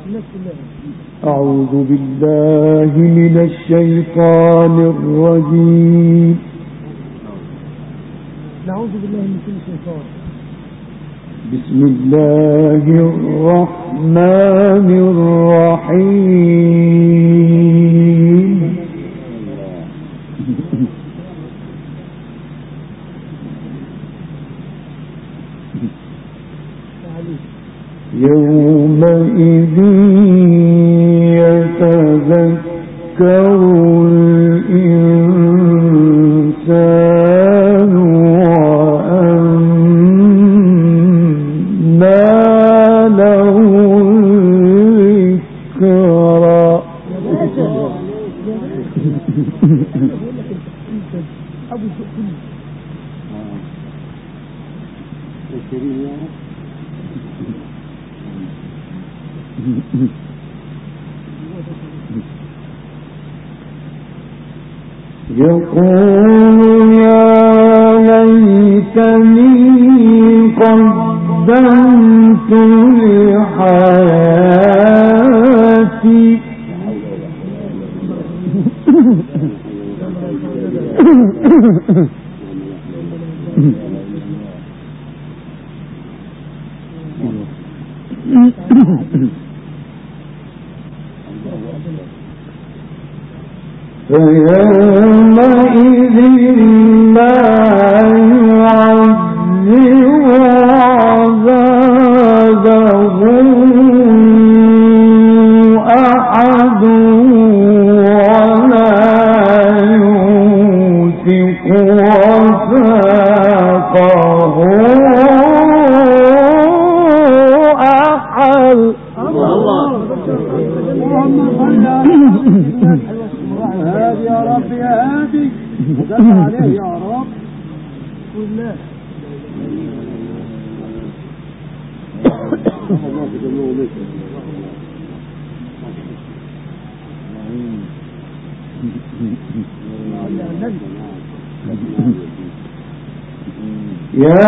أعوذ بالله من الشيطان الرجيم. نعوذ بالله من كل شيطان. بسم الله الرحمن الرحيم. يومئذ يتذكر الإنسان وأنى له الذكرى. يقول يا ليتني قدمت لحياتي. فيومئذ لا يعذب عذابه أحد ولا يوثق وثاقه أحد. هادي يا رب يا هادي وقف عليه يا رب. كلنا يا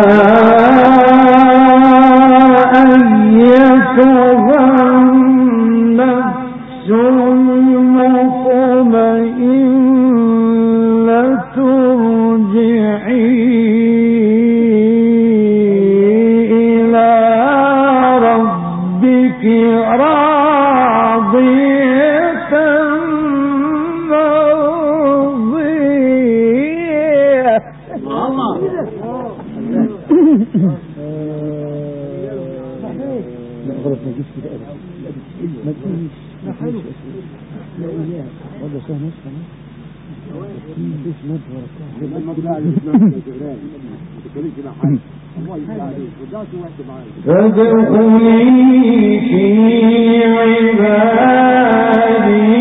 أيتها النفس المطمئنة ارجعي إلى ربك راضية مرضية. فادخلي في عبادي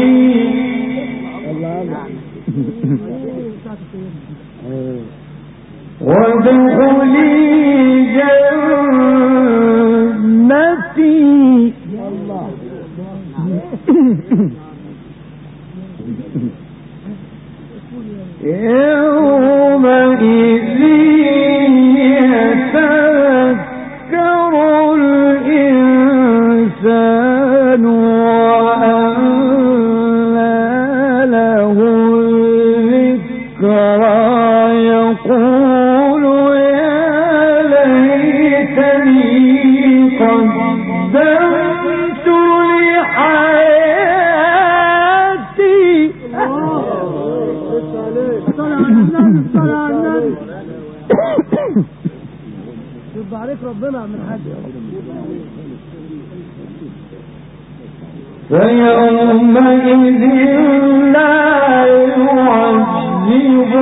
وادخلي جنتي. يومئذ يتذكر الإنسان وأنى له الذكرى. يقول يا ليتني قدمت لحياتي. يرضى عليك ربنا من حاجة. فيومئذ لا يعذب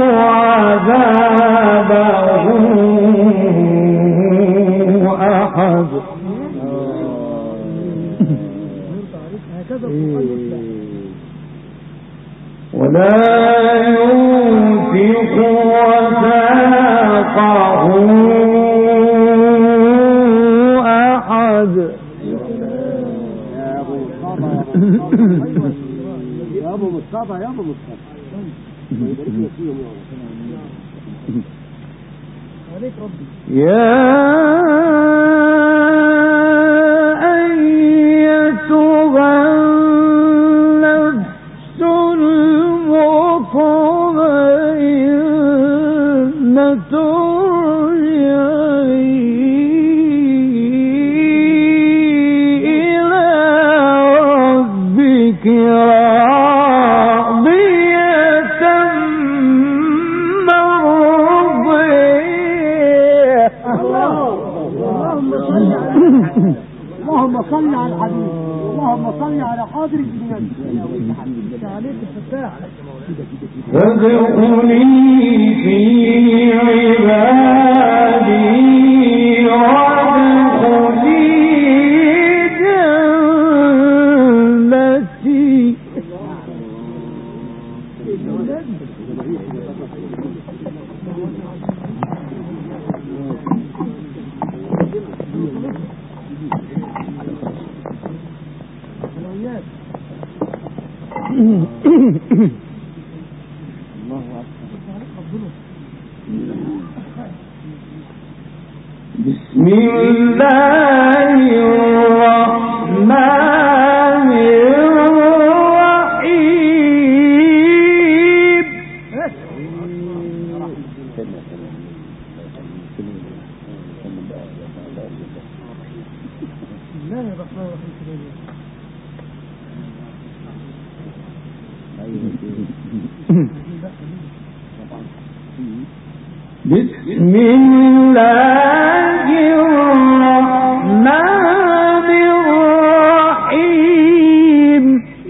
عذابه أحد ولا يوثق وثاقه أحد. يا أبو مصطفى يا أبو مصطفى عليك ربي. يا أيتها صل على الحبيب، اللهم صل على حاضر الجنان. عليك الفتاح. فادخلي في عبادي وادخلي جنتي. بسم الله الرحمن الرحيم. بسم الله الرحمن الرحيم.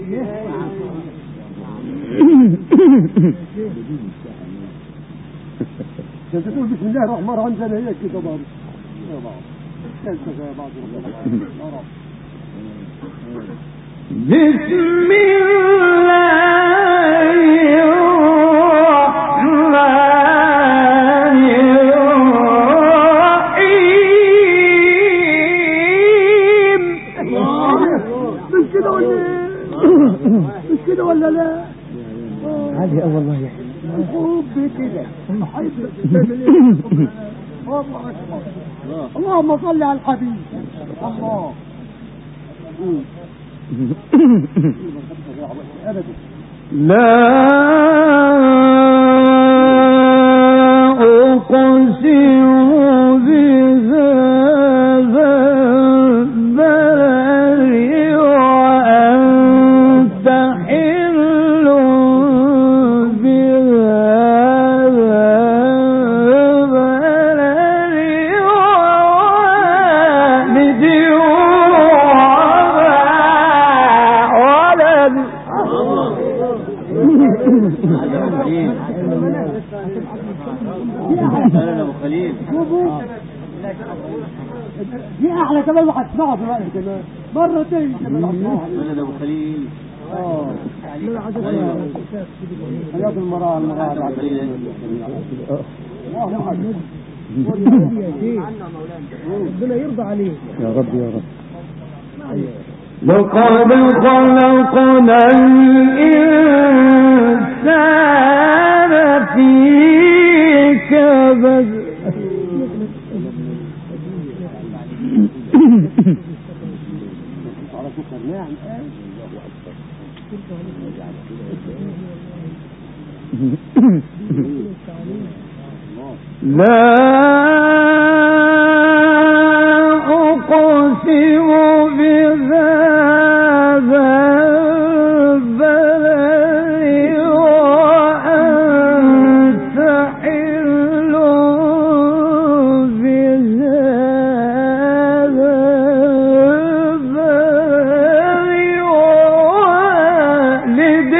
انت تقول بسم الله الرحمن الرحيم زي هي كده برضه يا بعض انت زي بعض يا رب. بسم الله الرحمن الرحيم. مش كده ولا لا؟ هذه أول مرة حب كده اللهم صل على الحبيب. الله لا أقسم بهذا البلد وأنت حل بهذا البلد ووالد دي احلى كمان واحد صعب بقى كمان مرتين كمان ولد ابو خليل. حياة المرأة ربنا يرضى عليه يا رب يا رب. لقد خلقنا الإنسان في كبد. لا أقسم بهذا البلد وأنت حل بهذا البلد ووالد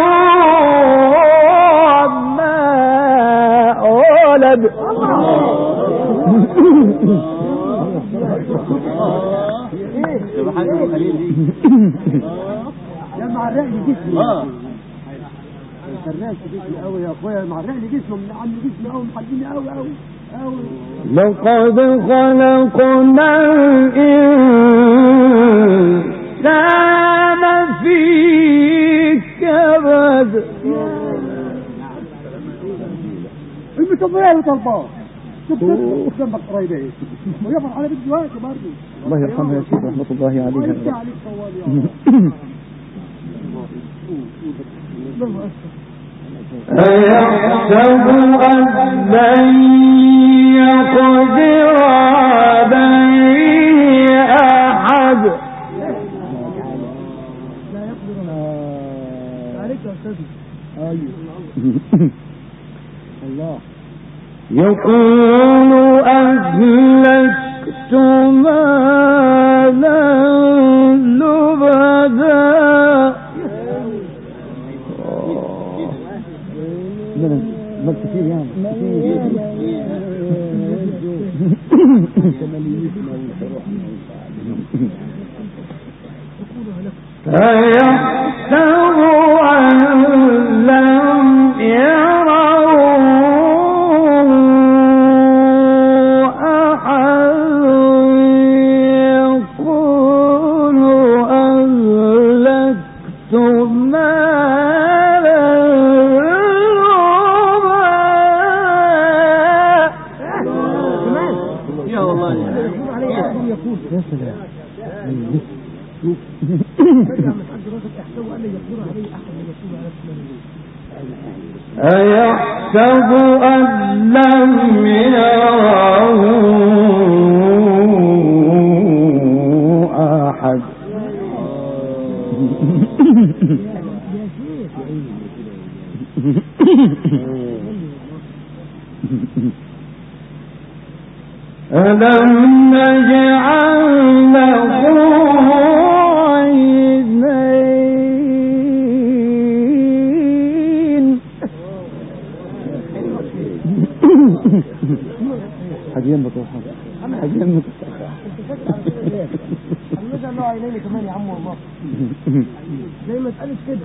وما ولد. سبحان ابو خليل دي يا معرق لي جسمي الناس جسمي قوي يا اخويا معرق لي جسمه من عم جسمي قوي محديني قوي قوي قوي. لقد خلقنا الإنسان في كبد. المتوبيه وطلبات جنبك قريبه ايه ويفرح على بنت جواك برضه. الله يرحمها يا سيدي رحمة الله عليها. عليك طوال يا أيحسب أن لن يقدر عليه أحد. لا يقدر عليك يا استاذ. ايوه الله يقول أهلكت مالا فيحسب أن لم يروه أحد يقول أهلكت مالا يا والله يا سلام أيحسب أن لم يره أحد ألم نجعل له عينين حاجين بطوحة حاجين بطوحة نجعل له عينين كمان يا عم والله زي ما اتقالت كده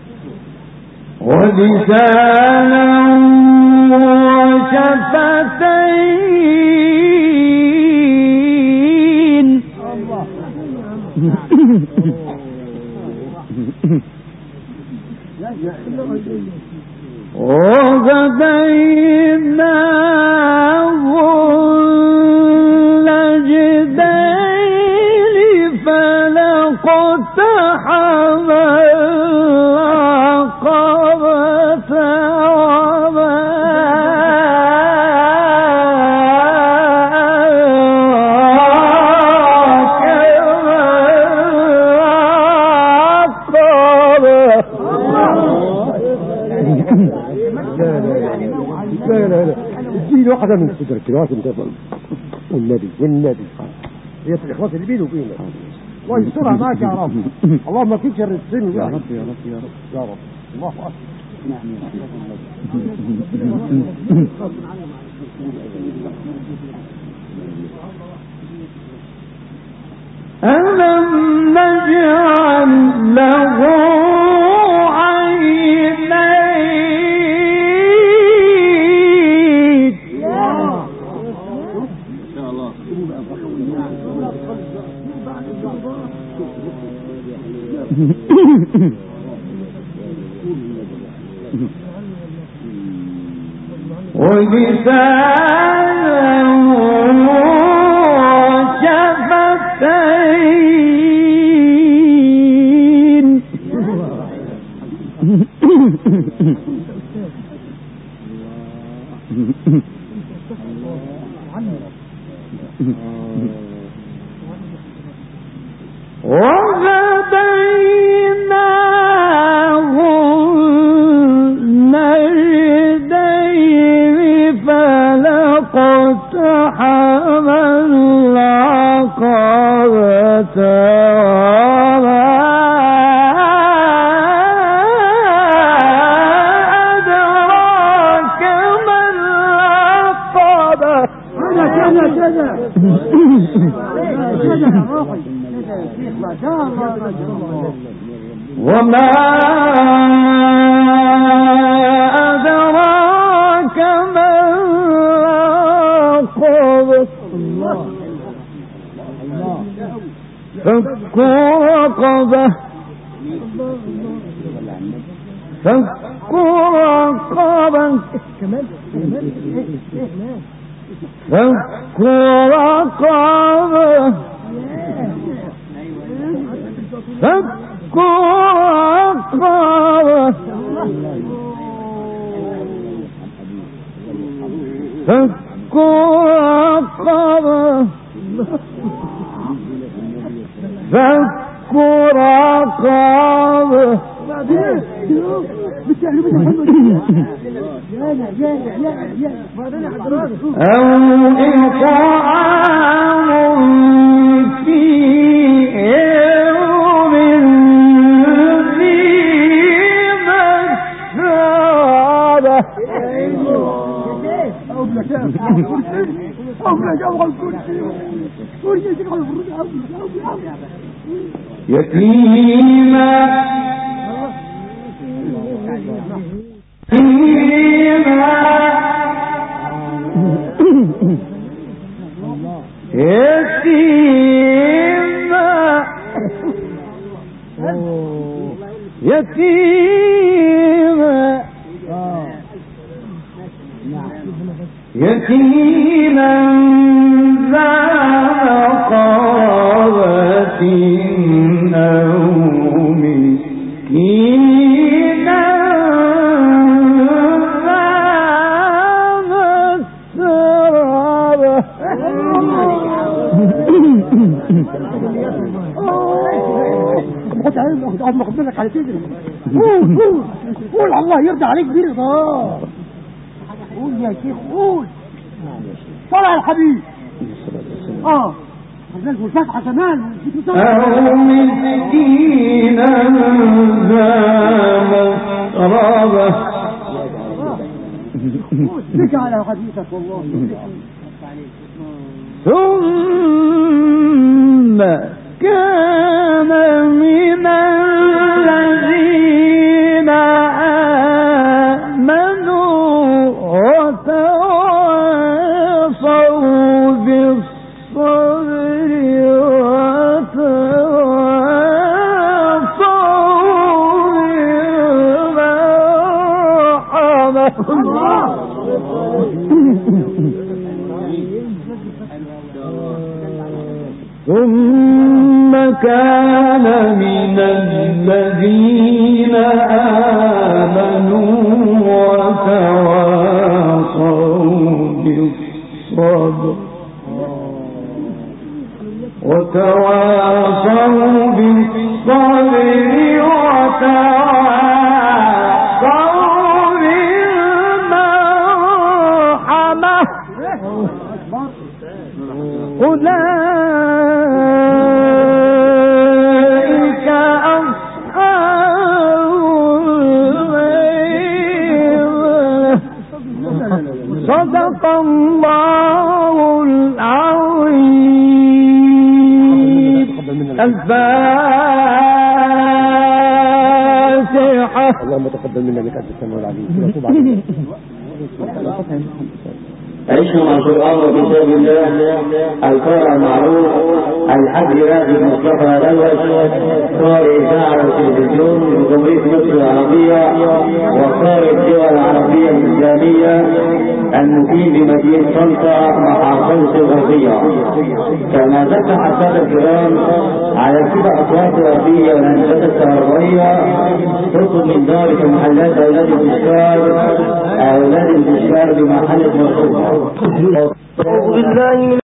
ولسانا وشفتين وهديناه النجدين فلاقتحم العقبة وما اديني واحدة من صدرك الوقت والنبي هي الإخلاص اللي بينه وبينك ويسترها معك يا رب اللهم ما فيك شر السن يا رب يا رب يا رب يا رب الله أكبر ألم نجعل له عينين ولسانا وشفتين وهديناه النجدين فلاقتحم العقبة وما أدراك ما العقبة وما أدراك ما العقبة فك رقبة فك رقبة فك رقبة فك رقبة فك رقبة فك رقبة أو إطعام في يوم ذي مسغبة يتيما يتيما ذا مقربة أو مسكينا ذا مسربة. قد مقبلك على تجري. قول الله يرضى عليك برضا. قول يا شيخ قول. صلى على الحبيب. هنزل الفتحة كمان. أو مسكينا ذا مسربة. بك على حديثك والله. ثم كان من الذين آمنوا وتواصوا بالصبر وتواصوا بالمرحمة. ثم كان من الذين آمنوا وتواصوا بالصبر وتواصوا بالمرحمة. أولئك أصحاب الميمنة. صدق الله العظيم. الفاتحة. اللهم تقبل منا انك انت السميع العليم. عشنا مع القرآن وكتاب الله القارئ المعروف الحاج راغب مصطفى الأول قارئ إذاعة وتلفزيون بجمهورية مصر العربية وقارئ الدول العربية الإسلامية المقيم بمدينة طنطا محافظة الغربية. كما ذكر السادة الكرام على كده أصوات الأرضية والهندسة الكهربائية تطلب من دار محلات أولاد الإشكال بمحل مرحوم.